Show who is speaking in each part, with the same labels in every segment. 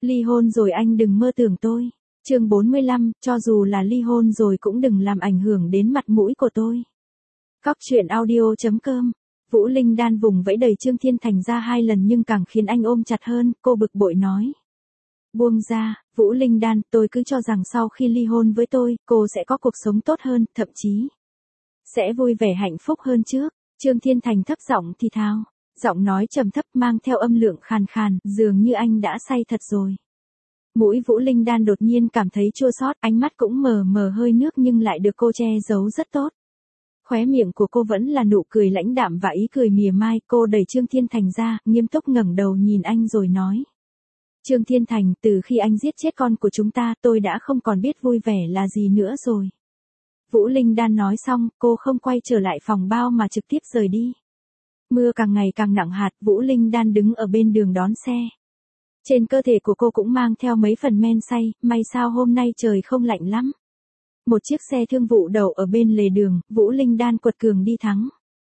Speaker 1: Ly hôn rồi anh đừng mơ tưởng tôi. Chương 45, cho dù là ly hôn rồi cũng đừng làm ảnh hưởng đến mặt mũi của tôi. Cóc truyện audio.com. Vũ Linh Đan vùng vẫy đẩy Trương Thiên Thành ra 2 lần nhưng càng khiến anh ôm chặt hơn, cô bực bội nói. Buông ra, Vũ Linh Đan, tôi cứ cho rằng sau khi ly hôn với tôi, cô sẽ có cuộc sống tốt hơn, thậm chí sẽ vui vẻ hạnh phúc hơn trước. Trương Thiên Thành thấp giọng thì thào, giọng nói trầm thấp mang theo âm lượng khàn khàn, dường như anh đã say thật rồi. Mũi Vũ Linh Đan đột nhiên cảm thấy chua xót, ánh mắt cũng mờ mờ hơi nước nhưng lại được cô che giấu rất tốt. Khóe miệng của cô vẫn là nụ cười lãnh đạm và ý cười mỉa mai, cô đẩy Trương Thiên Thành ra, nghiêm túc ngẩng đầu nhìn anh rồi nói. Trương Thiên Thành, từ khi anh giết chết con của chúng ta, tôi đã không còn biết vui vẻ là gì nữa rồi. Vũ Linh Đan nói xong, cô không quay trở lại phòng bao mà trực tiếp rời đi. Mưa càng ngày càng nặng hạt, Vũ Linh Đan đứng ở bên đường đón xe. Trên cơ thể của cô cũng mang theo mấy phần men say, may sao hôm nay trời không lạnh lắm. Một chiếc xe thương vụ đậu ở bên lề đường, Vũ Linh Đan quật cường đi thắng.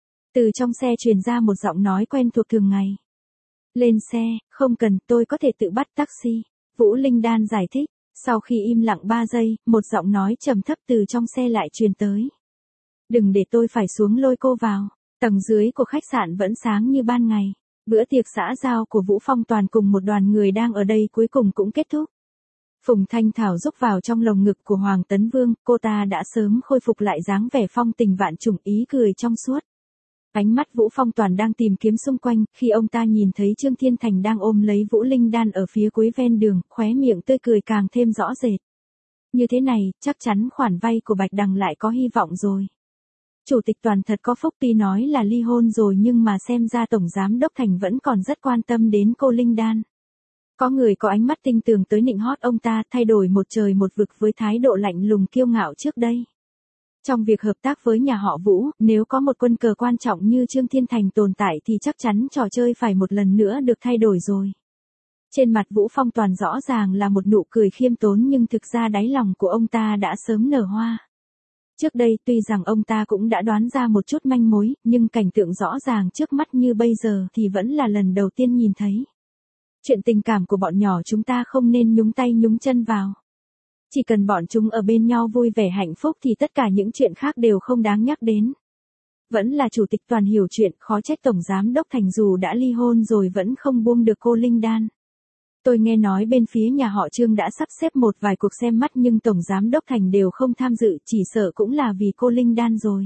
Speaker 1: Từ trong xe truyền ra một giọng nói quen thuộc thường ngày. Lên xe, không cần, tôi có thể tự bắt taxi. Vũ Linh Đan giải thích. Sau khi im lặng 3 giây, một giọng nói trầm thấp từ trong xe lại truyền tới. Đừng để tôi phải xuống lôi cô vào. Tầng dưới của khách sạn vẫn sáng như ban ngày. Bữa tiệc xã giao của Vũ Phong Toàn cùng một đoàn người đang ở đây cuối cùng cũng kết thúc. Phùng Thanh Thảo rúc vào trong lồng ngực của Hoàng Tấn Vương, cô ta đã sớm khôi phục lại dáng vẻ phong tình vạn trùng, ý cười trong suốt. Ánh mắt Vũ Phong Toàn đang tìm kiếm xung quanh, khi ông ta nhìn thấy Trương Thiên Thành đang ôm lấy Vũ Linh Đan ở phía cuối ven đường, khóe miệng tươi cười càng thêm rõ rệt. Như thế này, chắc chắn khoản vay của Bạch Đằng lại có hy vọng rồi. Chủ tịch Toàn thật có phúc, tuy nói là ly hôn rồi nhưng mà xem ra Tổng Giám Đốc Thành vẫn còn rất quan tâm đến cô Linh Đan. Có người có ánh mắt tinh tường tới nịnh hót ông ta, thay đổi một trời một vực với thái độ lạnh lùng kiêu ngạo trước đây. Trong việc hợp tác với nhà họ Vũ, nếu có một quân cờ quan trọng như Trương Thiên Thành tồn tại thì chắc chắn trò chơi phải một lần nữa được thay đổi rồi. Trên mặt Vũ Phong Toàn rõ ràng là một nụ cười khiêm tốn nhưng thực ra đáy lòng của ông ta đã sớm nở hoa. Trước đây tuy rằng ông ta cũng đã đoán ra một chút manh mối, nhưng cảnh tượng rõ ràng trước mắt như bây giờ thì vẫn là lần đầu tiên nhìn thấy. Chuyện tình cảm của bọn nhỏ chúng ta không nên nhúng tay nhúng chân vào. Chỉ cần bọn chúng ở bên nhau vui vẻ hạnh phúc thì tất cả những chuyện khác đều không đáng nhắc đến. Vẫn là Chủ tịch Toàn hiểu chuyện, khó trách Tổng Giám Đốc Thành dù đã ly hôn rồi vẫn không buông được cô Linh Đan. Tôi nghe nói bên phía nhà họ Trương đã sắp xếp một vài cuộc xem mắt nhưng Tổng Giám Đốc Thành đều không tham dự, chỉ sợ cũng là vì cô Linh Đan rồi.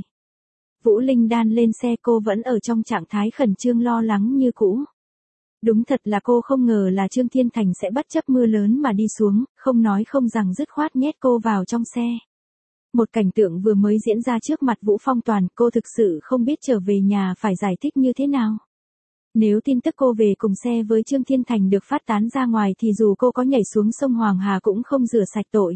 Speaker 1: Vũ Linh Đan lên xe, cô vẫn ở trong trạng thái khẩn trương lo lắng như cũ. Đúng thật là cô không ngờ là Trương Thiên Thành sẽ bất chấp mưa lớn mà đi xuống, không nói không rằng dứt khoát nhét cô vào trong xe. Một cảnh tượng vừa mới diễn ra trước mặt Vũ Phong Toàn, cô thực sự không biết trở về nhà phải giải thích như thế nào. Nếu tin tức cô về cùng xe với Trương Thiên Thành được phát tán ra ngoài thì dù cô có nhảy xuống sông Hoàng Hà cũng không rửa sạch tội.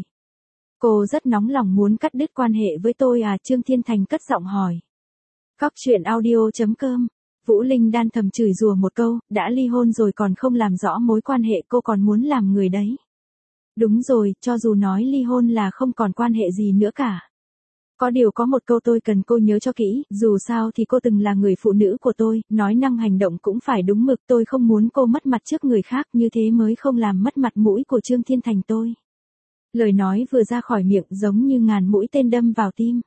Speaker 1: Cô rất nóng lòng muốn cắt đứt quan hệ với tôi à? Trương Thiên Thành cất giọng hỏi. Cóc truyện audio.com. Vũ Linh Đan thầm chửi rủa một câu, đã ly hôn rồi còn không làm rõ mối quan hệ, cô còn muốn làm người đấy. Đúng rồi, cho dù nói ly hôn là không còn quan hệ gì nữa cả. Có điều có một câu tôi cần cô nhớ cho kỹ, dù sao thì cô từng là người phụ nữ của tôi, nói năng hành động cũng phải đúng mực, tôi không muốn cô mất mặt trước người khác, như thế mới không làm mất mặt mũi của Trương Thiên Thành tôi. Lời nói vừa ra khỏi miệng giống như ngàn mũi tên đâm vào tim.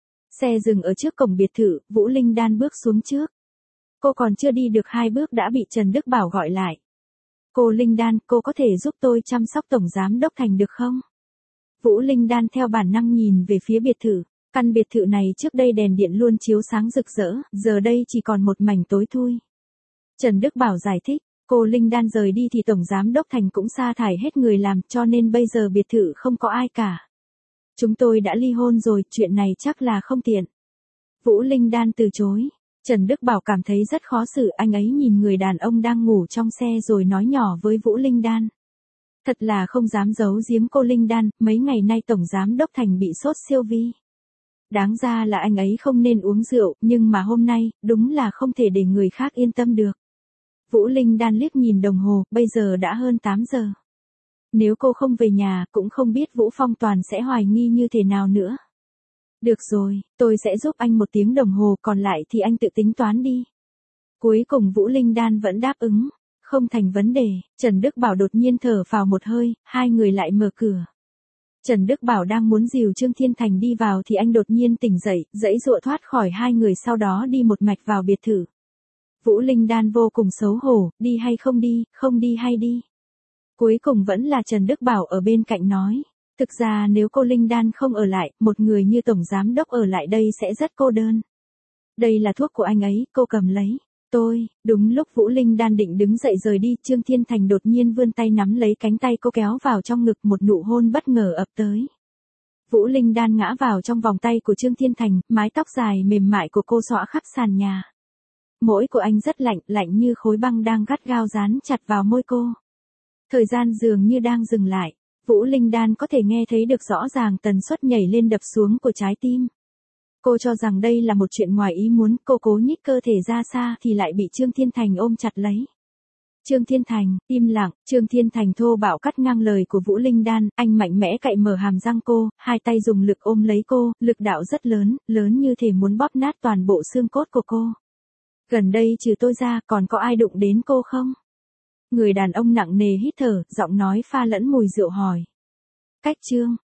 Speaker 1: Xe dừng ở trước cổng biệt thự, Vũ Linh Đan bước xuống trước. Cô còn chưa đi được 2 bước đã bị Trần Đức Bảo gọi lại. Cô Linh Đan, cô có thể giúp tôi chăm sóc Tổng Giám Đốc Thành được không? Vũ Linh Đan theo bản năng nhìn về phía biệt thự. Căn biệt thự này trước đây đèn điện luôn chiếu sáng rực rỡ, giờ đây chỉ còn một mảnh tối thui. Trần Đức Bảo giải thích, cô Linh Đan rời đi thì Tổng Giám Đốc Thành cũng sa thải hết người làm, cho nên bây giờ biệt thự không có ai cả. Chúng tôi đã ly hôn rồi, chuyện này chắc là không tiện. Vũ Linh Đan từ chối. Trần Đức Bảo cảm thấy rất khó xử, anh ấy nhìn người đàn ông đang ngủ trong xe rồi nói nhỏ với Vũ Linh Đan. Thật là không dám giấu giếm cô Linh Đan, mấy ngày nay Tổng Giám Đốc Thành bị sốt siêu vi. Đáng ra là anh ấy không nên uống rượu, nhưng mà hôm nay, đúng là không thể để người khác yên tâm được. Vũ Linh Đan liếc nhìn đồng hồ, bây giờ đã hơn 8 giờ. Nếu cô không về nhà, cũng không biết Vũ Phong Toàn sẽ hoài nghi như thế nào nữa. Được rồi, tôi sẽ giúp anh 1 tiếng đồng hồ, còn lại thì anh tự tính toán đi. Cuối cùng Vũ Linh Đan vẫn đáp ứng. Không thành vấn đề, Trần Đức Bảo đột nhiên thở phào một hơi, hai người lại mở cửa. Trần Đức Bảo đang muốn dìu Trương Thiên Thành đi vào thì anh đột nhiên tỉnh dậy, giãy giụa thoát khỏi hai người sau đó đi một mạch vào biệt thự. Vũ Linh Đan vô cùng xấu hổ, đi hay không đi, không đi hay đi. Cuối cùng vẫn là Trần Đức Bảo ở bên cạnh nói. Thực ra nếu cô Linh Đan không ở lại, một người như Tổng Giám Đốc ở lại đây sẽ rất cô đơn. Đây là thuốc của anh ấy, cô cầm lấy. Đúng lúc Vũ Linh Đan định đứng dậy rời đi, Trương Thiên Thành đột nhiên vươn tay nắm lấy cánh tay cô kéo vào trong ngực, một nụ hôn bất ngờ ập tới. Vũ Linh Đan ngã vào trong vòng tay của Trương Thiên Thành, mái tóc dài mềm mại của cô xõa khắp sàn nhà. Mũi của anh rất lạnh, lạnh như khối băng đang gắt gao dán chặt vào môi cô. Thời gian dường như đang dừng lại, Vũ Linh Đan có thể nghe thấy được rõ ràng tần suất nhảy lên đập xuống của trái tim. Cô cho rằng đây là một chuyện ngoài ý muốn, cô cố nhích cơ thể ra xa thì lại bị Trương Thiên Thành ôm chặt lấy. Trương Thiên Thành, im lặng, Trương Thiên Thành thô bạo cắt ngang lời của Vũ Linh Đan, anh mạnh mẽ cạy mở hàm răng cô, hai tay dùng lực ôm lấy cô, lực đạo rất lớn, lớn như thể muốn bóp nát toàn bộ xương cốt của cô. Gần đây trừ tôi ra còn có ai đụng đến cô không? Người đàn ông nặng nề hít thở, giọng nói pha lẫn mùi rượu hỏi. Cách Trương